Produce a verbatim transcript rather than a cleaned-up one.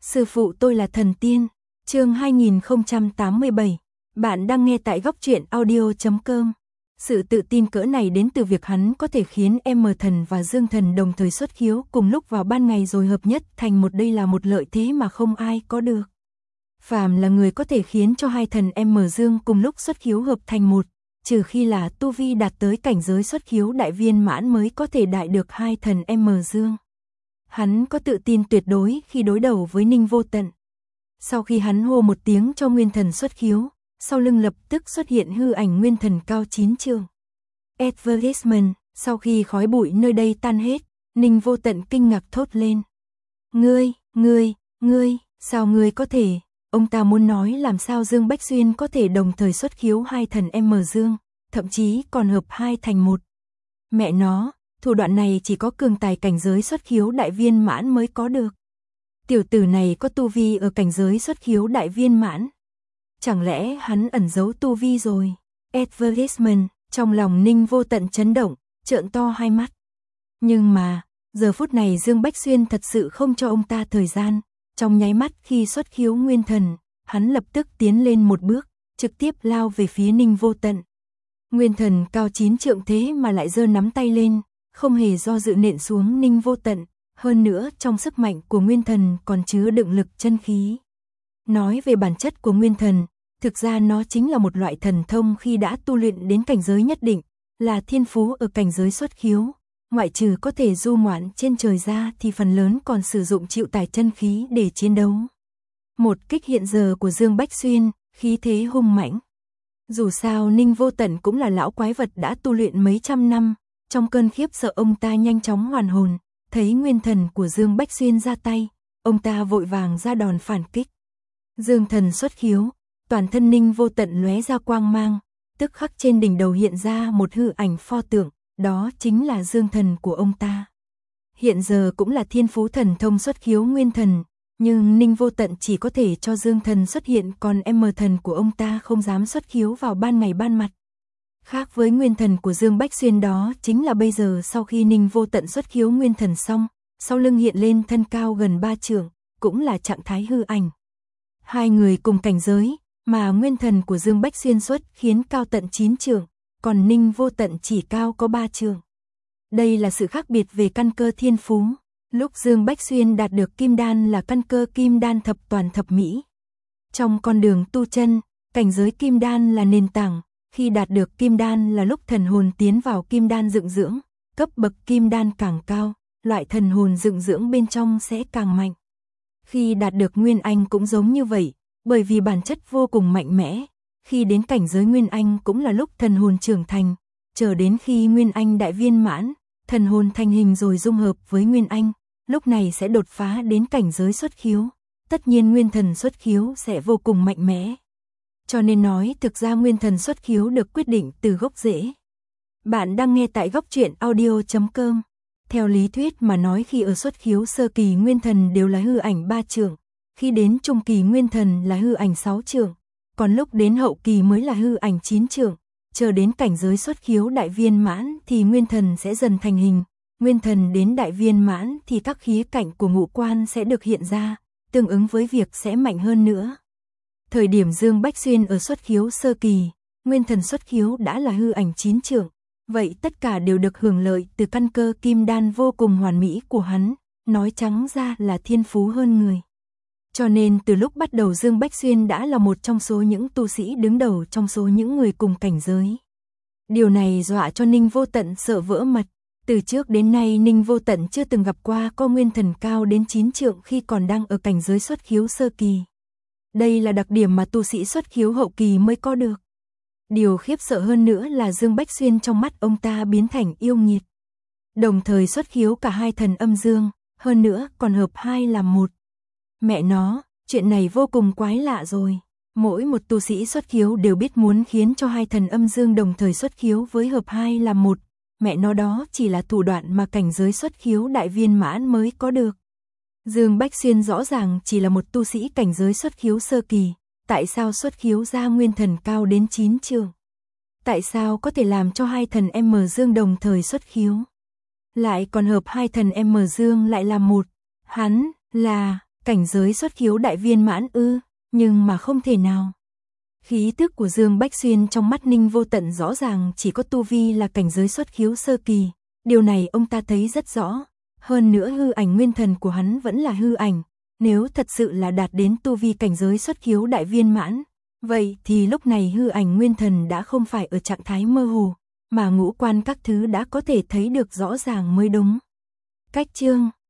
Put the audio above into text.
Sư phụ tôi là thần tiên. Chương hai nghìn không trăm tám mươi bảy. Bạn đang nghe tại góc truyện audio chấm com. Sự tự tin cỡ này đến từ việc hắn có thể khiến M thần và Dương thần đồng thời xuất khiếu cùng lúc vào ban ngày rồi hợp nhất thành một, đây là một lợi thế mà không ai có được. Phàm là người có thể khiến cho hai thần M Dương cùng lúc xuất khiếu hợp thành một, trừ khi là tu vi đạt tới cảnh giới xuất khiếu đại viên mãn mới có thể đại được hai thần M Dương. Hắn có tự tin tuyệt đối khi đối đầu với Ninh Vô Tận. Sau khi hắn hô một tiếng cho nguyên thần xuất khiếu, sau lưng lập tức xuất hiện hư ảnh nguyên thần cao chín trượng. Advertisement, sau khi khói bụi nơi đây tan hết, Ninh Vô Tận kinh ngạc thốt lên. Ngươi, ngươi, ngươi, sao ngươi có thể? Ông ta muốn nói làm sao Dương Bách Xuyên có thể đồng thời xuất khiếu hai thần M Dương, thậm chí còn hợp hai thành một. Mẹ nó, thủ đoạn này chỉ có cường tài cảnh giới xuất khiếu đại viên mãn mới có được. Tiểu tử này có tu vi ở cảnh giới xuất khiếu đại viên mãn. Chẳng lẽ hắn ẩn giấu tu vi rồi? Advertisement, trong lòng Ninh Vô Tận chấn động, trợn to hai mắt. Nhưng mà, giờ phút này Dương Bách Xuyên thật sự không cho ông ta thời gian. Trong nháy mắt khi xuất khiếu nguyên thần, hắn lập tức tiến lên một bước, trực tiếp lao về phía Ninh Vô Tận. Nguyên thần cao chín trượng thế mà lại giơ nắm tay lên, không hề do dự nện xuống Ninh Vô Tận, hơn nữa trong sức mạnh của nguyên thần còn chứa đựng lực chân khí. Nói về bản chất của nguyên thần, thực ra nó chính là một loại thần thông khi đã tu luyện đến cảnh giới nhất định, là thiên phú ở cảnh giới xuất khiếu. Ngoại trừ có thể du ngoạn trên trời ra thì phần lớn còn sử dụng chịu tải chân khí để chiến đấu. Một kích hiện giờ của Dương Bách Xuyên, khí thế hung mãnh. Dù sao Ninh Vô Tận cũng là lão quái vật đã tu luyện mấy trăm năm, trong cơn khiếp sợ ông ta nhanh chóng hoàn hồn, thấy nguyên thần của Dương Bách Xuyên ra tay, ông ta vội vàng ra đòn phản kích. Dương thần xuất khiếu, toàn thân Ninh Vô Tận lóe ra quang mang, tức khắc trên đỉnh đầu hiện ra một hư ảnh pho tượng. Đó chính là Dương thần của ông ta. Hiện giờ cũng là thiên phú thần thông xuất khiếu nguyên thần, nhưng Ninh Vô Tận chỉ có thể cho Dương thần xuất hiện, còn M thần của ông ta không dám xuất khiếu vào ban ngày ban mặt. Khác với nguyên thần của Dương Bách Xuyên, đó chính là bây giờ sau khi Ninh Vô Tận xuất khiếu nguyên thần xong, sau lưng hiện lên thân cao gần ba trượng, cũng là trạng thái hư ảnh. Hai người cùng cảnh giới, mà nguyên thần của Dương Bách Xuyên xuất khiến cao tận chín trượng. Còn Ninh Vô Tận chỉ cao có ba trượng. Đây là sự khác biệt về căn cơ thiên phú. Lúc Dương Bách Xuyên đạt được kim đan là căn cơ kim đan thập toàn thập mỹ. Trong con đường tu chân, cảnh giới kim đan là nền tảng, khi đạt được kim đan là lúc thần hồn tiến vào kim đan dựng dưỡng, cấp bậc kim đan càng cao, loại thần hồn dựng dưỡng bên trong sẽ càng mạnh. Khi đạt được nguyên anh cũng giống như vậy, bởi vì bản chất vô cùng mạnh mẽ. Khi đến cảnh giới Nguyên Anh cũng là lúc thần hồn trưởng thành, chờ đến khi Nguyên Anh đại viên mãn, thần hồn thành hình rồi dung hợp với Nguyên Anh, lúc này sẽ đột phá đến cảnh giới xuất khiếu, tất nhiên nguyên thần xuất khiếu sẽ vô cùng mạnh mẽ. Cho nên nói thực ra nguyên thần xuất khiếu được quyết định từ gốc rễ. Bạn đang nghe tại góc truyện audio chấm com. Theo lý thuyết mà nói, khi ở xuất khiếu sơ kỳ nguyên thần đều là hư ảnh ba trượng, khi đến trung kỳ nguyên thần là hư ảnh sáu trượng. Còn lúc đến hậu kỳ mới là hư ảnh chín trượng, chờ đến cảnh giới xuất khiếu đại viên mãn thì nguyên thần sẽ dần thành hình, nguyên thần đến đại viên mãn thì các khía cạnh của ngũ quan sẽ được hiện ra, tương ứng với việc sẽ mạnh hơn nữa. Thời điểm Dương Bách Xuyên ở xuất khiếu sơ kỳ, nguyên thần xuất khiếu đã là hư ảnh chín trượng, vậy tất cả đều được hưởng lợi từ căn cơ kim đan vô cùng hoàn mỹ của hắn, nói trắng ra là thiên phú hơn người. Cho nên từ lúc bắt đầu Dương Bách Xuyên đã là một trong số những tu sĩ đứng đầu trong số những người cùng cảnh giới. Điều này dọa cho Ninh Vô Tận sợ vỡ mật. Từ trước đến nay Ninh Vô Tận chưa từng gặp qua có nguyên thần cao đến chín trượng khi còn đang ở cảnh giới xuất khiếu sơ kỳ. Đây là đặc điểm mà tu sĩ xuất khiếu hậu kỳ mới có được. Điều khiếp sợ hơn nữa là Dương Bách Xuyên trong mắt ông ta biến thành yêu nghiệt. Đồng thời xuất khiếu cả hai thần âm dương, hơn nữa còn hợp hai làm một. Mẹ nó, chuyện này vô cùng quái lạ rồi. Mỗi một tu sĩ xuất khiếu đều biết muốn khiến cho hai thần âm dương đồng thời xuất khiếu với hợp hai làm một. Mẹ nó, đó chỉ là thủ đoạn mà cảnh giới xuất khiếu đại viên mãn mới có được. Dương Bách Xuyên rõ ràng chỉ là một tu sĩ cảnh giới xuất khiếu sơ kỳ. Tại sao xuất khiếu ra nguyên thần cao đến chín trượng? Tại sao có thể làm cho hai thần M dương đồng thời xuất khiếu? Lại còn hợp hai thần M dương lại là một. Hắn là... Cảnh giới xuất khiếu đại viên mãn ư, nhưng mà không thể nào. Khí tức của Dương Bách Xuyên trong mắt Ninh Vô Tận rõ ràng chỉ có tu vi là cảnh giới xuất khiếu sơ kỳ, điều này ông ta thấy rất rõ. Hơn nữa hư ảnh nguyên thần của hắn vẫn là hư ảnh, nếu thật sự là đạt đến tu vi cảnh giới xuất khiếu đại viên mãn, vậy thì lúc này hư ảnh nguyên thần đã không phải ở trạng thái mơ hồ, mà ngũ quan các thứ đã có thể thấy được rõ ràng mới đúng. Cách chương